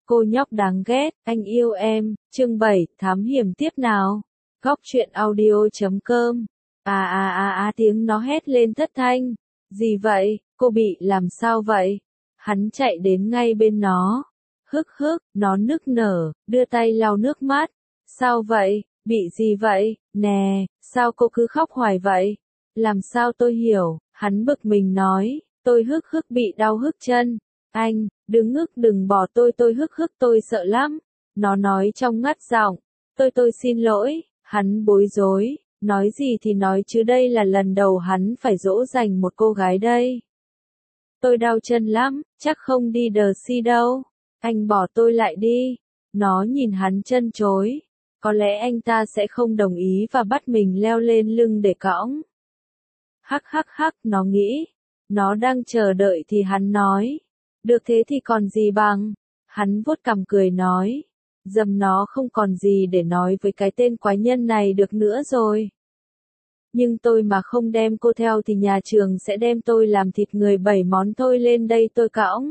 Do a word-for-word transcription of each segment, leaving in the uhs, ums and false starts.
Cô nhóc đáng ghét, anh yêu em, chương bảy, thám hiểm tiếp nào. Góc truyện audio.com. À à à à tiếng nó hét lên thất thanh. Gì vậy, cô bị làm sao vậy? Hắn chạy đến ngay bên nó. Hức hức, nó nức nở, đưa tay lau nước mắt. Sao vậy, bị gì vậy, nè, sao cô cứ khóc hoài vậy? Làm sao tôi hiểu, hắn bực mình nói, tôi hức hức bị đau hức chân. Anh, đừng ngức đừng bỏ tôi tôi hức hức tôi sợ lắm. Nó nói trong ngắt giọng, tôi tôi xin lỗi, hắn bối rối, nói gì thì nói chứ đây là lần đầu hắn phải dỗ dành một cô gái đây. Tôi đau chân lắm, chắc không đi đờ si đâu, anh bỏ tôi lại đi. Nó nhìn hắn chân chối, có lẽ anh ta sẽ không đồng ý và bắt mình leo lên lưng để cõng. Hắc hắc hắc, nó nghĩ, nó đang chờ đợi thì hắn nói. Được thế thì còn gì bằng. Hắn vuốt cằm cười nói. Dầm nó không còn gì để nói với cái tên quái nhân này được nữa rồi. Nhưng tôi mà không đem cô theo thì nhà trường sẽ đem tôi làm thịt người bảy món thôi lên đây tôi cõng.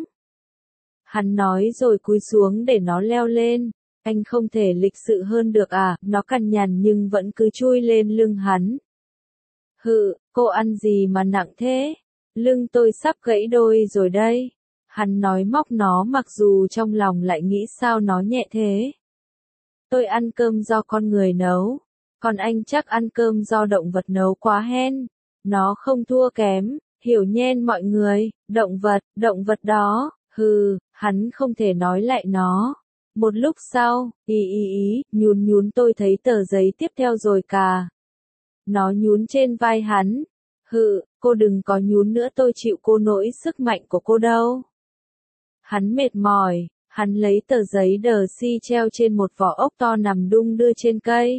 Hắn nói rồi cúi xuống để nó leo lên. Anh không thể lịch sự hơn được à, nó cằn nhằn nhưng vẫn cứ chui lên lưng hắn. Hự, cô ăn gì mà nặng thế? Lưng tôi sắp gãy đôi rồi đây. Hắn nói móc nó mặc dù trong lòng lại nghĩ sao nó nhẹ thế. Tôi ăn cơm do con người nấu, còn anh chắc ăn cơm do động vật nấu quá hen. Nó không thua kém, hiểu nhen mọi người, động vật, động vật đó, hừ, hắn không thể nói lại nó. Một lúc sau, ý ý ý, nhún nhún tôi thấy tờ giấy tiếp theo rồi cà. Nó nhún trên vai hắn, hự, cô đừng có nhún nữa tôi chịu cô nổi sức mạnh của cô đâu. Hắn mệt mỏi, hắn lấy tờ giấy đờ si treo trên một vỏ ốc to nằm đung đưa trên cây.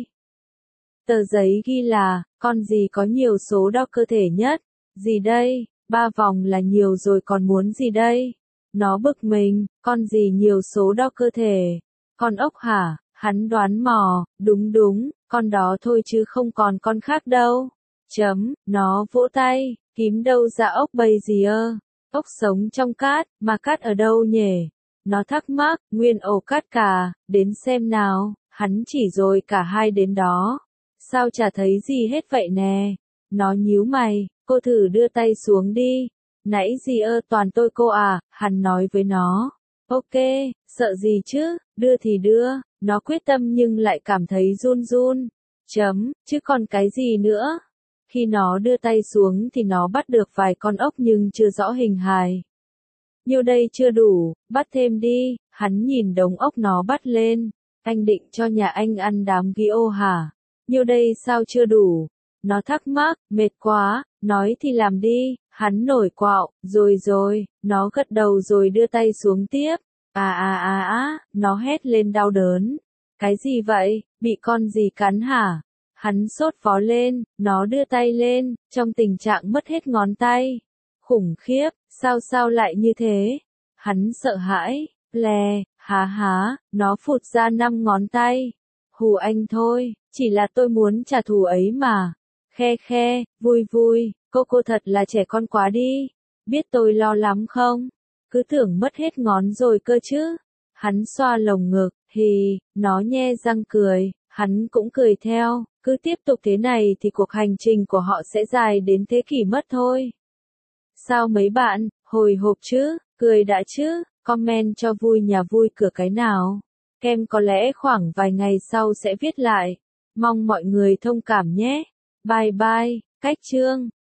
Tờ giấy ghi là, con gì có nhiều số đo cơ thể nhất? Gì đây? Ba vòng là nhiều rồi còn muốn gì đây? Nó bực mình, con gì nhiều số đo cơ thể? Con ốc hả? Hắn đoán mò, đúng đúng, con đó thôi chứ không còn con khác đâu. Chấm, nó vỗ tay, kiếm đâu ra ốc bầy gì ơ? Ốc sống trong cát, mà cát ở đâu nhỉ? Nó thắc mắc, nguyên ổ cát cả, đến xem nào, hắn chỉ rồi cả hai đến đó. Sao chả thấy gì hết vậy nè? Nó nhíu mày, cô thử đưa tay xuống đi. Nãy gì ơ toàn tôi cô à, hắn nói với nó. Ok, sợ gì chứ, đưa thì đưa, nó quyết tâm nhưng lại cảm thấy run run. Chấm, chứ còn cái gì nữa? Khi nó đưa tay xuống thì nó bắt được vài con ốc nhưng chưa rõ hình hài. Nhiêu đây chưa đủ, bắt thêm đi, hắn nhìn đống ốc nó bắt lên. Anh định cho nhà anh ăn đám ghi-ô hả? Nhiêu đây sao chưa đủ? Nó thắc mắc, mệt quá, nói thì làm đi, hắn nổi quạo, rồi rồi, nó gật đầu rồi đưa tay xuống tiếp. À à à à, nó hét lên đau đớn. Cái gì vậy, bị con gì cắn hả? Hắn sốt vó lên, nó đưa tay lên, trong tình trạng mất hết ngón tay. Khủng khiếp, sao sao lại như thế? Hắn sợ hãi, lè, há há, nó phụt ra năm ngón tay. Hù anh thôi, chỉ là tôi muốn trả thù ấy mà. Khe khe, vui vui, cô cô thật là trẻ con quá đi. Biết tôi lo lắm không? Cứ tưởng mất hết ngón rồi cơ chứ. Hắn xoa lồng ngực, hì, nó nhe răng cười, hắn cũng cười theo. Cứ tiếp tục thế này thì cuộc hành trình của họ sẽ dài đến thế kỷ mất thôi. Sao mấy bạn, hồi hộp chứ, cười đã chứ, comment cho vui nhà vui cửa cái nào. Kem có lẽ khoảng vài ngày sau sẽ viết lại. Mong mọi người thông cảm nhé. Bye bye, cách chương.